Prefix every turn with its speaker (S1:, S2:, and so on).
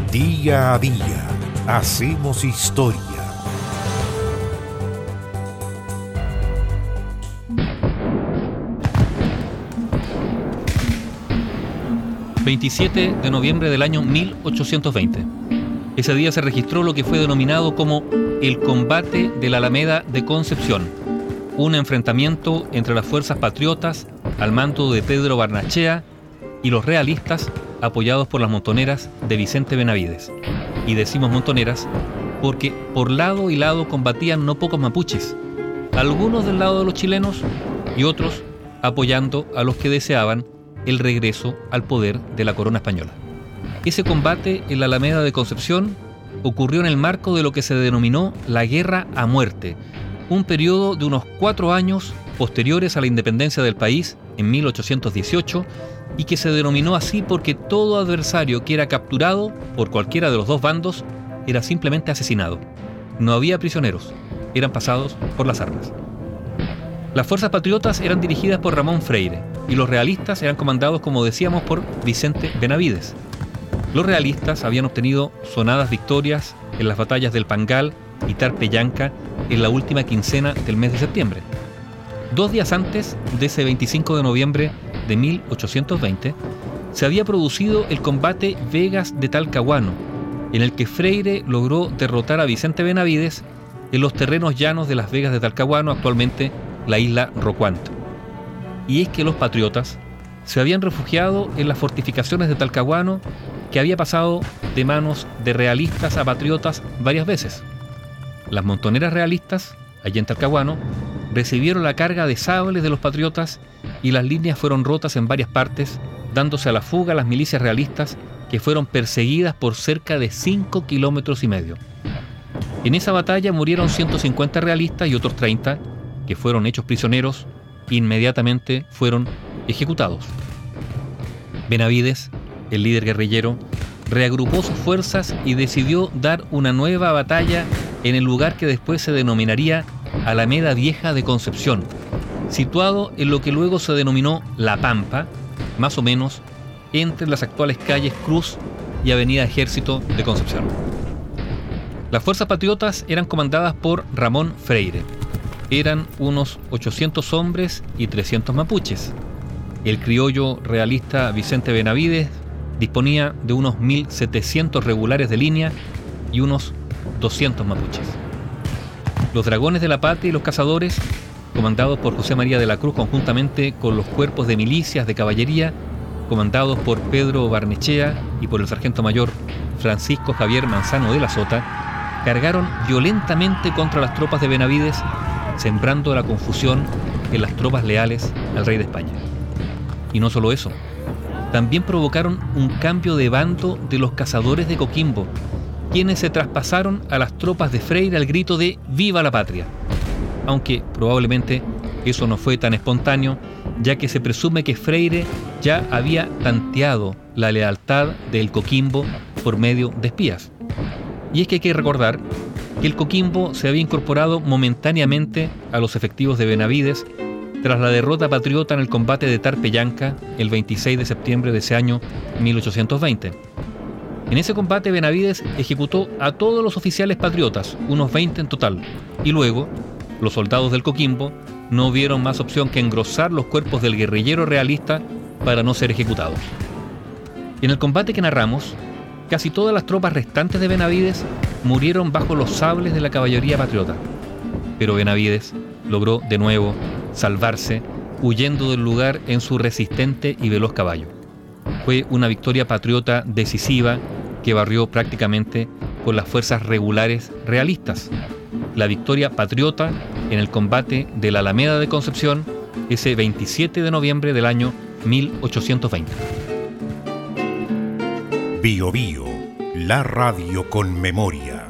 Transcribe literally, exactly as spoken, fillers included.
S1: Día a día hacemos historia.
S2: veintisiete de noviembre del año mil ochocientos veinte. Ese día se registró lo que fue denominado como el combate de la Alameda de Concepción, un enfrentamiento entre las fuerzas patriotas al mando de Pedro Barnechea y los realistas apoyados por las montoneras de Vicente Benavides. Y decimos montoneras porque por lado y lado combatían no pocos mapuches, algunos del lado de los chilenos y otros apoyando a los que deseaban el regreso al poder de la corona española. Ese combate en la Alameda de Concepción ocurrió en el marco de lo que se denominó la Guerra a Muerte, un periodo de unos cuatro años posteriores a la independencia del país en mil ochocientos dieciocho y que se denominó así porque todo adversario que era capturado por cualquiera de los dos bandos era simplemente asesinado. No había prisioneros, eran pasados por las armas. Las fuerzas patriotas eran dirigidas por Ramón Freire y los realistas eran comandados, como decíamos, por Vicente Benavides. Los realistas habían obtenido sonadas victorias en las batallas del Pangal y Tarpeyanca en la última quincena del mes de septiembre. Dos días antes de ese veinticinco de noviembre de mil ochocientos veinte, se había producido el combate Vegas de Talcahuano, en el que Freire logró derrotar a Vicente Benavides en los terrenos llanos de las Vegas de Talcahuano, actualmente la isla Rocuanto. Y es que los patriotas se habían refugiado en las fortificaciones de Talcahuano, que había pasado de manos de realistas a patriotas varias veces. Las montoneras realistas, allí en Talcahuano, recibieron la carga de sables de los patriotas y las líneas fueron rotas en varias partes, dándose a la fuga a las milicias realistas, que fueron perseguidas por cerca de cinco kilómetros y medio. En esa batalla murieron ciento cincuenta realistas y otros treinta, que fueron hechos prisioneros, inmediatamente fueron ejecutados. Benavides, el líder guerrillero, reagrupó sus fuerzas y decidió dar una nueva batalla en el lugar que después se denominaría Alameda Vieja de Concepción, situado en lo que luego se denominó La Pampa, más o menos entre las actuales calles Cruz y Avenida Ejército de Concepción. Las fuerzas patriotas eran comandadas por Ramón Freire. Eran unos ochocientos hombres y trescientos mapuches. El criollo realista Vicente Benavides disponía de unos mil setecientos regulares de línea y unos doscientos mapuches. Los dragones de la patria y los cazadores, comandados por José María de la Cruz conjuntamente con los cuerpos de milicias de caballería, comandados por Pedro Barnechea y por el sargento mayor Francisco Javier Manzano de la Sota, cargaron violentamente contra las tropas de Benavides, sembrando la confusión en las tropas leales al rey de España. Y no solo eso, también provocaron un cambio de bando de los cazadores de Coquimbo, quienes se traspasaron a las tropas de Freire al grito de ¡Viva la patria!, aunque probablemente eso no fue tan espontáneo, ya que se presume que Freire ya había tanteado la lealtad del Coquimbo por medio de espías. Y es que hay que recordar que el Coquimbo se había incorporado momentáneamente a los efectivos de Benavides tras la derrota patriota en el combate de Tarpeyanca el veintiséis de septiembre de ese año mil ochocientos veinte. En ese combate Benavides ejecutó a todos los oficiales patriotas, unos veinte en total, y luego los soldados del Coquimbo no vieron más opción que engrosar los cuerpos del guerrillero realista para no ser ejecutados. En el combate que narramos, casi todas las tropas restantes de Benavides murieron bajo los sables de la caballería patriota, pero Benavides logró de nuevo salvarse huyendo del lugar en su resistente y veloz caballo. Fue una victoria patriota decisiva que barrió prácticamente con las fuerzas regulares realistas. La victoria patriota en el combate de la Alameda de Concepción ese veintisiete de noviembre del año mil ochocientos veinte.
S1: Bio Bio, la radio con memoria.